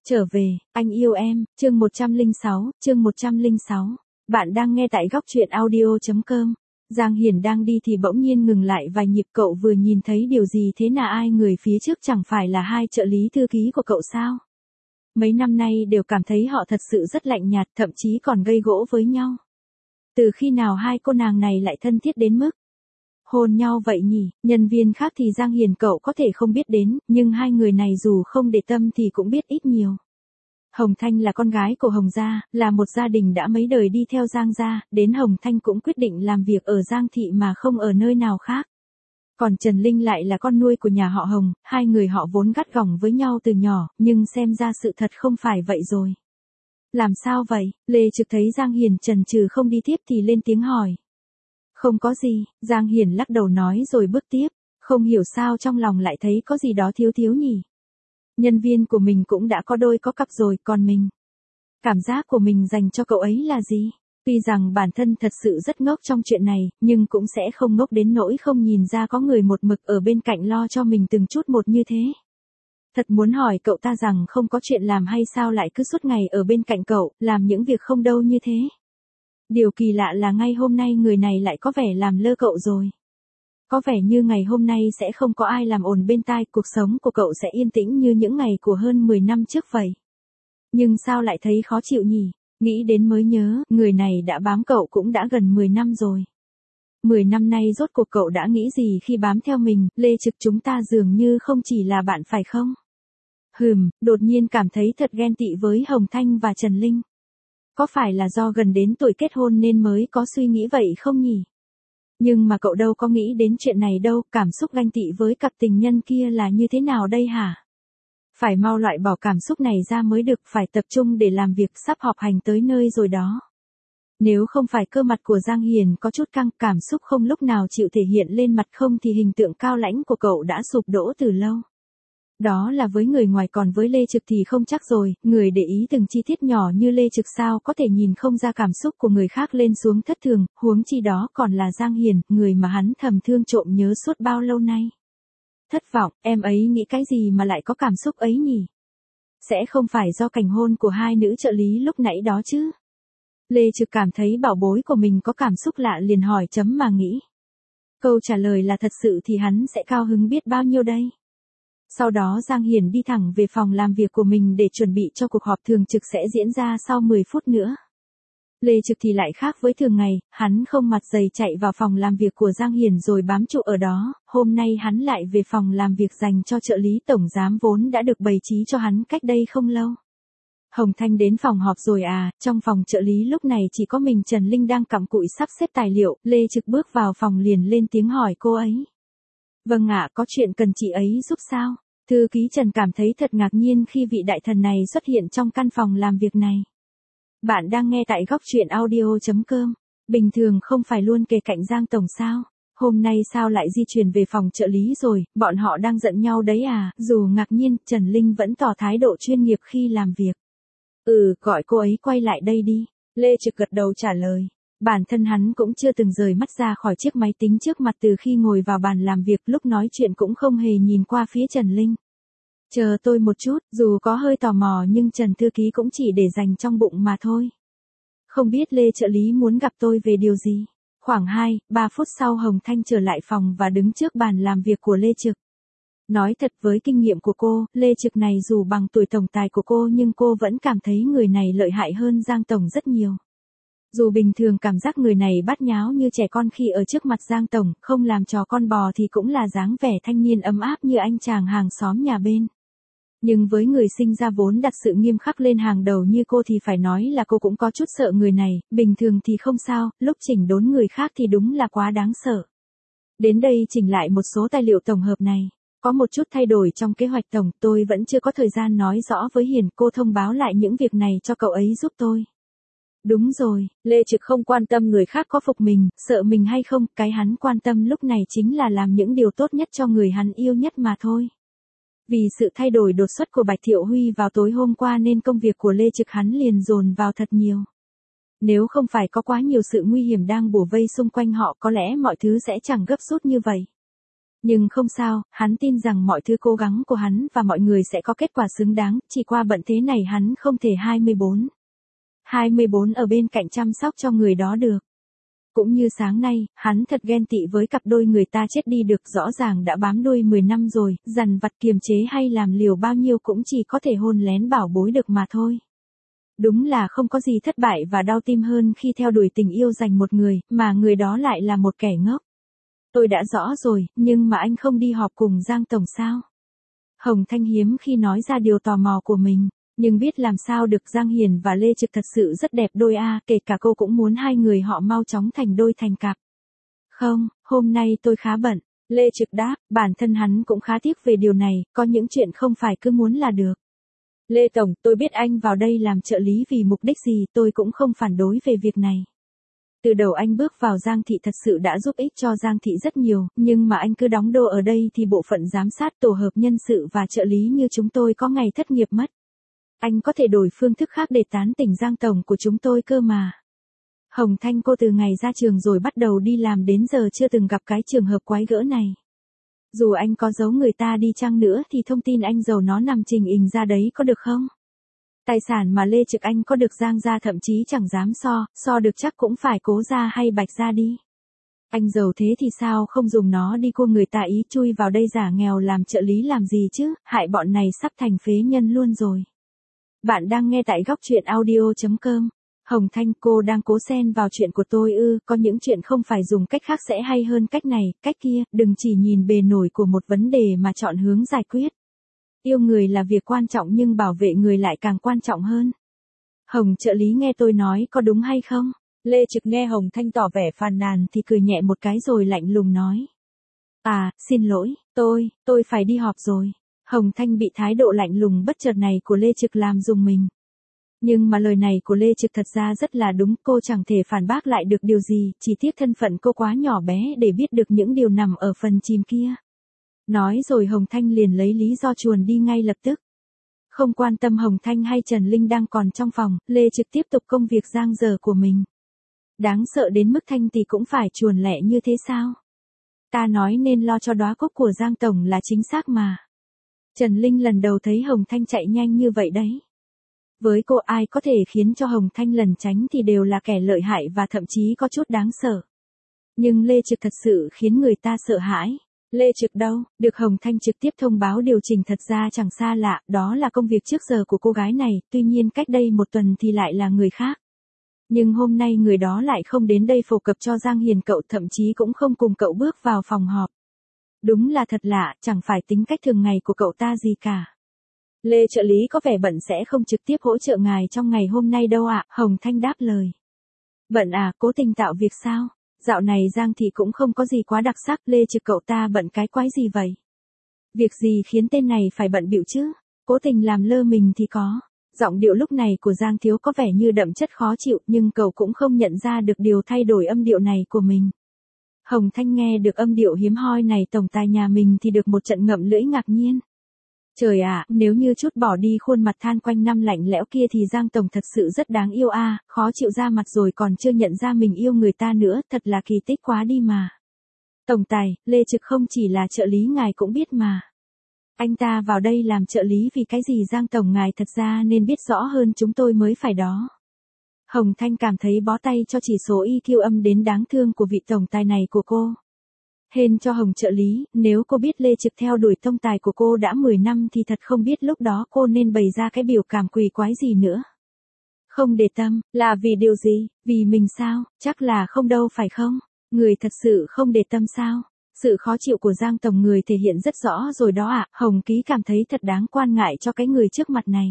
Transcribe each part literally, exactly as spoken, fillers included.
Trở về, anh yêu em, chương một trăm lẻ sáu, chương một trăm lẻ sáu. Bạn đang nghe tại góc truyện audio chấm com. Giang Hiền đang đi thì bỗng nhiên ngừng lại vài nhịp, cậu vừa nhìn thấy điều gì thế nào? Ai người phía trước chẳng phải là hai trợ lý thư ký của cậu sao? Mấy năm nay đều cảm thấy họ thật sự rất lạnh nhạt, thậm chí còn gây gỗ với nhau. Từ khi nào hai cô nàng này lại thân thiết đến mức hôn nhau vậy nhỉ? Nhân viên khác thì Giang Hiền cậu có thể không biết đến, nhưng hai người này dù không để tâm thì cũng biết ít nhiều. Hồng Thanh là con gái của Hồng gia, là một gia đình đã mấy đời đi theo Giang gia, đến Hồng Thanh cũng quyết định làm việc ở Giang thị mà không ở nơi nào khác. Còn Trần Linh lại là con nuôi của nhà họ Hồng, hai người họ vốn gắt gỏng với nhau từ nhỏ, nhưng xem ra sự thật không phải vậy rồi. Làm sao vậy? Lê Trực thấy Giang Hiền chần chừ không đi tiếp thì lên tiếng hỏi. Không có gì, Giang Hiền lắc đầu nói rồi bước tiếp, không hiểu sao trong lòng lại thấy có gì đó thiếu thiếu nhỉ. Nhân viên của mình cũng đã có đôi có cặp rồi, còn mình. Cảm giác của mình dành cho cậu ấy là gì? Tuy rằng bản thân thật sự rất ngốc trong chuyện này, nhưng cũng sẽ không ngốc đến nỗi không nhìn ra có người một mực ở bên cạnh lo cho mình từng chút một như thế. Thật muốn hỏi cậu ta rằng không có chuyện làm hay sao lại cứ suốt ngày ở bên cạnh cậu, làm những việc không đâu như thế. Điều kỳ lạ là ngay hôm nay người này lại có vẻ làm lơ cậu rồi. Có vẻ như ngày hôm nay sẽ không có ai làm ồn bên tai, cuộc sống của cậu sẽ yên tĩnh như những ngày của hơn mười năm trước vậy. Nhưng sao lại thấy khó chịu nhỉ? Nghĩ đến mới nhớ, người này đã bám cậu cũng đã gần mười năm rồi. mười năm nay rốt cuộc cậu đã nghĩ gì khi bám theo mình? Lê Trực, chúng ta dường như không chỉ là bạn phải không? Hừm, đột nhiên cảm thấy thật ghen tị với Hồng Thanh và Trần Linh. Có phải là do gần đến tuổi kết hôn nên mới có suy nghĩ vậy không nhỉ? Nhưng mà cậu đâu có nghĩ đến chuyện này đâu, cảm xúc ganh tị với cặp tình nhân kia là như thế nào đây hả? Phải mau loại bỏ cảm xúc này ra mới được, phải tập trung để làm việc, sắp họp hành tới nơi rồi đó. Nếu không phải cơ mặt của Giang Hiền có chút căng, cảm xúc không lúc nào chịu thể hiện lên mặt không thì hình tượng cao lãnh của cậu đã sụp đổ từ lâu. Đó là với người ngoài, còn với Lê Trực thì không chắc rồi, người để ý từng chi tiết nhỏ như Lê Trực sao có thể nhìn không ra cảm xúc của người khác lên xuống thất thường, huống chi đó còn là Giang Hiền, người mà hắn thầm thương trộm nhớ suốt bao lâu nay. Thất vọng, em ấy nghĩ cái gì mà lại có cảm xúc ấy nhỉ? Sẽ không phải do cảnh hôn của hai nữ trợ lý lúc nãy đó chứ? Lê Trực cảm thấy bảo bối của mình có cảm xúc lạ liền hỏi chấm mà nghĩ. Câu trả lời là thật sự thì hắn sẽ cao hứng biết bao nhiêu đây. Sau đó Giang Hiền đi thẳng về phòng làm việc của mình để chuẩn bị cho cuộc họp thường trực sẽ diễn ra sau mười phút nữa. Lê Trực thì lại khác với thường ngày, hắn không mặt dày chạy vào phòng làm việc của Giang Hiền rồi bám trụ ở đó, hôm nay hắn lại về phòng làm việc dành cho trợ lý tổng giám vốn đã được bày trí cho hắn cách đây không lâu. Hồng Thanh đến phòng họp rồi à? Trong phòng trợ lý lúc này chỉ có mình Trần Linh đang cặm cụi sắp xếp tài liệu, Lê Trực bước vào phòng liền lên tiếng hỏi cô ấy. Vâng ạ, có chuyện cần chị ấy giúp sao? Thư ký Trần cảm thấy thật ngạc nhiên khi vị đại thần này xuất hiện trong căn phòng làm việc này. Bạn đang nghe tại góc truyện audio chấm com. Bình thường không phải luôn kề cạnh Giang Tổng sao? Hôm nay sao lại di chuyển về phòng trợ lý rồi, bọn họ đang giận nhau đấy à? Dù ngạc nhiên, Trần Linh vẫn tỏ thái độ chuyên nghiệp khi làm việc. Ừ, gọi cô ấy quay lại đây đi. Lê Trực gật đầu trả lời. Bản thân hắn cũng chưa từng rời mắt ra khỏi chiếc máy tính trước mặt từ khi ngồi vào bàn làm việc, lúc nói chuyện cũng không hề nhìn qua phía Trần Linh. Chờ tôi một chút, dù có hơi tò mò nhưng Trần Thư Ký cũng chỉ để dành trong bụng mà thôi. Không biết Lê trợ lý muốn gặp tôi về điều gì? Khoảng hai, ba phút sau Hồng Thanh trở lại phòng và đứng trước bàn làm việc của Lê Trực. Nói thật với kinh nghiệm của cô, Lê Trực này dù bằng tuổi tổng tài của cô nhưng cô vẫn cảm thấy người này lợi hại hơn Giang Tổng rất nhiều. Dù bình thường cảm giác người này bát nháo như trẻ con khi ở trước mặt Giang Tổng, không làm trò con bò thì cũng là dáng vẻ thanh niên ấm áp như anh chàng hàng xóm nhà bên. Nhưng với người sinh ra vốn đặt sự nghiêm khắc lên hàng đầu như cô thì phải nói là cô cũng có chút sợ người này, bình thường thì không sao, lúc chỉnh đốn người khác thì đúng là quá đáng sợ. Đến đây chỉnh lại một số tài liệu tổng hợp này. Có một chút thay đổi trong kế hoạch tổng, tôi vẫn chưa có thời gian nói rõ với Hiền, cô thông báo lại những việc này cho cậu ấy giúp tôi. Đúng rồi, Lê Trực không quan tâm người khác có phục mình, sợ mình hay không, cái hắn quan tâm lúc này chính là làm những điều tốt nhất cho người hắn yêu nhất mà thôi. Vì sự thay đổi đột xuất của Bạch Thiệu Huy vào tối hôm qua nên công việc của Lê Trực hắn liền dồn vào thật nhiều. Nếu không phải có quá nhiều sự nguy hiểm đang bủa vây xung quanh họ có lẽ mọi thứ sẽ chẳng gấp rút như vậy. Nhưng không sao, hắn tin rằng mọi thứ cố gắng của hắn và mọi người sẽ có kết quả xứng đáng, chỉ qua bận thế này hắn không thể hai mươi bốn. hai mươi bốn ở bên cạnh chăm sóc cho người đó được. Cũng như sáng nay, hắn thật ghen tị với cặp đôi người ta chết đi được, rõ ràng đã bám đuôi mười năm rồi, dằn vặt kiềm chế hay làm liều bao nhiêu cũng chỉ có thể hôn lén bảo bối được mà thôi. Đúng là không có gì thất bại và đau tim hơn khi theo đuổi tình yêu dành một người, mà người đó lại là một kẻ ngốc. Tôi đã rõ rồi, nhưng mà anh không đi họp cùng Giang Tổng sao? Hồng Thanh hiếm khi nói ra điều tò mò của mình, nhưng biết làm sao được, Giang Hiền và Lê Trực thật sự rất đẹp đôi a, kể cả cô cũng muốn hai người họ mau chóng thành đôi thành cặp. Không, hôm nay tôi khá bận, Lê Trực đáp, bản thân hắn cũng khá tiếc về điều này, có những chuyện không phải cứ muốn là được. Lê Tổng, tôi biết anh vào đây làm trợ lý vì mục đích gì, tôi cũng không phản đối về việc này. Từ đầu anh bước vào Giang Thị thật sự đã giúp ích cho Giang Thị rất nhiều, nhưng mà anh cứ đóng đô ở đây thì bộ phận giám sát, tổ hợp nhân sự và trợ lý như chúng tôi có ngày thất nghiệp mất. Anh có thể đổi phương thức khác để tán tỉnh Giang Tổng của chúng tôi cơ mà. Hồng Thanh, cô từ ngày ra trường rồi bắt đầu đi làm đến giờ chưa từng gặp cái trường hợp quái gỡ này. Dù anh có giấu người ta đi chăng nữa thì thông tin anh giàu nó nằm trình hình ra đấy có được không? Tài sản mà Lê Trực anh có được Giang gia thậm chí chẳng dám so, so được chắc cũng phải Cố gia hay Bạch gia đi. Anh giàu thế thì sao không dùng nó đi cua người ta, ý chui vào đây giả nghèo làm trợ lý làm gì chứ, hại bọn này sắp thành phế nhân luôn rồi. Bạn đang nghe tại góc truyện audio chấm com. Hồng Thanh, cô đang cố xen vào chuyện của tôi ư, có những chuyện không phải dùng cách khác sẽ hay hơn cách này, cách kia, đừng chỉ nhìn bề nổi của một vấn đề mà chọn hướng giải quyết. Yêu người là việc quan trọng nhưng bảo vệ người lại càng quan trọng hơn. Hồng trợ lý nghe tôi nói có đúng hay không? Lê Trực nghe Hồng Thanh tỏ vẻ phàn nàn thì cười nhẹ một cái rồi lạnh lùng nói. À, xin lỗi, tôi, tôi phải đi họp rồi. Hồng Thanh bị thái độ lạnh lùng bất chợt này của Lê Trực làm rùng mình. Nhưng mà lời này của Lê Trực thật ra rất là đúng, cô chẳng thể phản bác lại được điều gì, chỉ tiếc thân phận cô quá nhỏ bé để biết được những điều nằm ở phần chìm kia. Nói rồi Hồng Thanh liền lấy lý do chuồn đi ngay lập tức. Không quan tâm Hồng Thanh hay Trần Linh đang còn trong phòng, Lê Trực tiếp tục công việc giang dở của mình. Đáng sợ đến mức Thanh thì cũng phải chuồn lẹ như thế sao? Ta nói nên lo cho đóa cúc của Giang Tổng là chính xác mà. Trần Linh lần đầu thấy Hồng Thanh chạy nhanh như vậy đấy. Với cô ai có thể khiến cho Hồng Thanh lẩn tránh thì đều là kẻ lợi hại và thậm chí có chút đáng sợ. Nhưng Lê Trực thật sự khiến người ta sợ hãi. Lê Trực đâu, được Hồng Thanh trực tiếp thông báo điều chỉnh thật ra chẳng xa lạ, đó là công việc trước giờ của cô gái này, tuy nhiên cách đây một tuần thì lại là người khác. Nhưng hôm nay người đó lại không đến đây phổ cập cho Giang Hiền cậu, thậm chí cũng không cùng cậu bước vào phòng họp. Đúng là thật lạ, chẳng phải tính cách thường ngày của cậu ta gì cả. Lê trợ lý có vẻ bận sẽ không trực tiếp hỗ trợ ngài trong ngày hôm nay đâu ạ, Hồng Thanh đáp lời. Bận à, cố tình tạo việc sao? Dạo này Giang Thị cũng không có gì quá đặc sắc, Lê Trực cậu ta bận cái quái gì vậy? Việc gì khiến tên này phải bận bịu chứ? Cố tình làm lơ mình thì có. Giọng điệu lúc này của Giang Thiếu có vẻ như đậm chất khó chịu, nhưng cậu cũng không nhận ra được điều thay đổi âm điệu này của mình. Hồng Thanh nghe được âm điệu hiếm hoi này tổng tài nhà mình thì được một trận ngậm lưỡi ngạc nhiên. Trời ạ, à, nếu như chút bỏ đi khuôn mặt than quanh năm lạnh lẽo kia thì Giang Tổng thật sự rất đáng yêu a, à, khó chịu ra mặt rồi còn chưa nhận ra mình yêu người ta nữa, thật là kỳ tích quá đi mà. Tổng tài, Lê Trực không chỉ là trợ lý ngài cũng biết mà. Anh ta vào đây làm trợ lý vì cái gì Giang Tổng ngài thật ra nên biết rõ hơn chúng tôi mới phải đó. Hồng Thanh cảm thấy bó tay cho chỉ số i kiu âm đến đáng thương của vị tổng tài này của cô. Hên cho Hồng trợ lý, nếu cô biết Lê Trực theo đuổi tổng tài của cô đã mười năm thì thật không biết lúc đó cô nên bày ra cái biểu cảm quỳ quái gì nữa. Không để tâm, là vì điều gì, vì mình sao, chắc là không đâu phải không, người thật sự không để tâm sao. Sự khó chịu của Giang Tổng người thể hiện rất rõ rồi đó ạ, à. Hồng Ký cảm thấy thật đáng quan ngại cho cái người trước mặt này.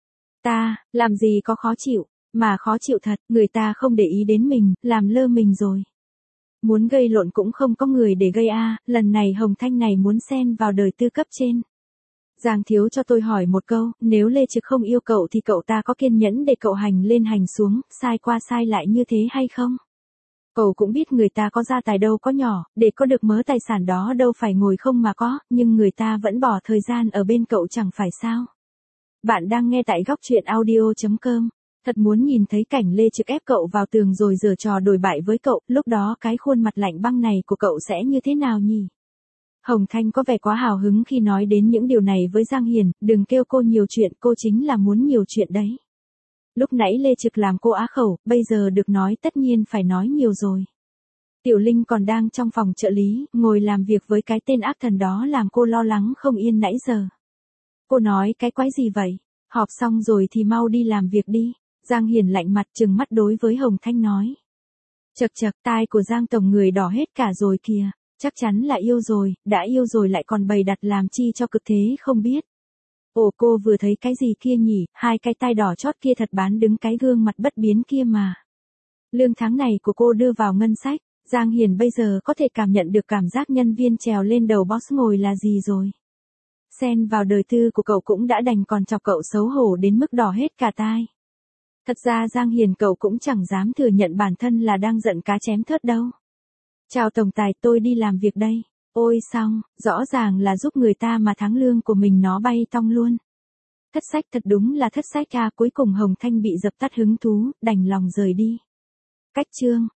Ta, làm gì có khó chịu, mà khó chịu thật, người ta không để ý đến mình, làm lơ mình rồi. Muốn gây lộn cũng không có người để gây a, à. Lần này Hồng Thanh này muốn xen vào đời tư cấp trên. Giang Thiếu cho tôi hỏi một câu, nếu Lê Trực không yêu cậu thì cậu ta có kiên nhẫn để cậu hành lên hành xuống, sai qua sai lại như thế hay không? Cậu cũng biết người ta có gia tài đâu có nhỏ, để có được mớ tài sản đó đâu phải ngồi không mà có, nhưng người ta vẫn bỏ thời gian ở bên cậu chẳng phải sao. Bạn đang nghe tại góc truyện audio chấm com. Thật muốn nhìn thấy cảnh Lê Trực ép cậu vào tường rồi giở trò đồi bại với cậu, lúc đó cái khuôn mặt lạnh băng này của cậu sẽ như thế nào nhỉ? Hồng Thanh có vẻ quá hào hứng khi nói đến những điều này với Giang Hiền, đừng kêu cô nhiều chuyện, cô chính là muốn nhiều chuyện đấy. Lúc nãy Lê Trực làm cô á khẩu, bây giờ được nói tất nhiên phải nói nhiều rồi. Tiểu Linh còn đang trong phòng trợ lý, ngồi làm việc với cái tên ác thần đó làm cô lo lắng không yên nãy giờ. Cô nói cái quái gì vậy? Họp xong rồi thì mau đi làm việc đi. Giang Hiền lạnh mặt trừng mắt đối với Hồng Thanh nói. Chật chật, tai của Giang Tổng người đỏ hết cả rồi kìa. Chắc chắn là yêu rồi, đã yêu rồi lại còn bày đặt làm chi cho cực thế không biết. Ồ, cô vừa thấy cái gì kia nhỉ, hai cái tai đỏ chót kia thật bán đứng cái gương mặt bất biến kia mà. Lương tháng này của cô đưa vào ngân sách, Giang Hiền bây giờ có thể cảm nhận được cảm giác nhân viên trèo lên đầu boss ngồi là gì rồi. Xen vào đời tư của cậu cũng đã đành còn chọc cậu xấu hổ đến mức đỏ hết cả tai. Thật ra Giang Hiền cậu cũng chẳng dám thừa nhận bản thân là đang giận cá chém thớt đâu. Chào tổng tài, tôi đi làm việc đây. Ôi xong, rõ ràng là giúp người ta mà tháng lương của mình nó bay tong luôn. Thất sách, thật đúng là thất sách à. Cuối cùng Hồng Thanh bị dập tắt hứng thú, đành lòng rời đi. Cách chương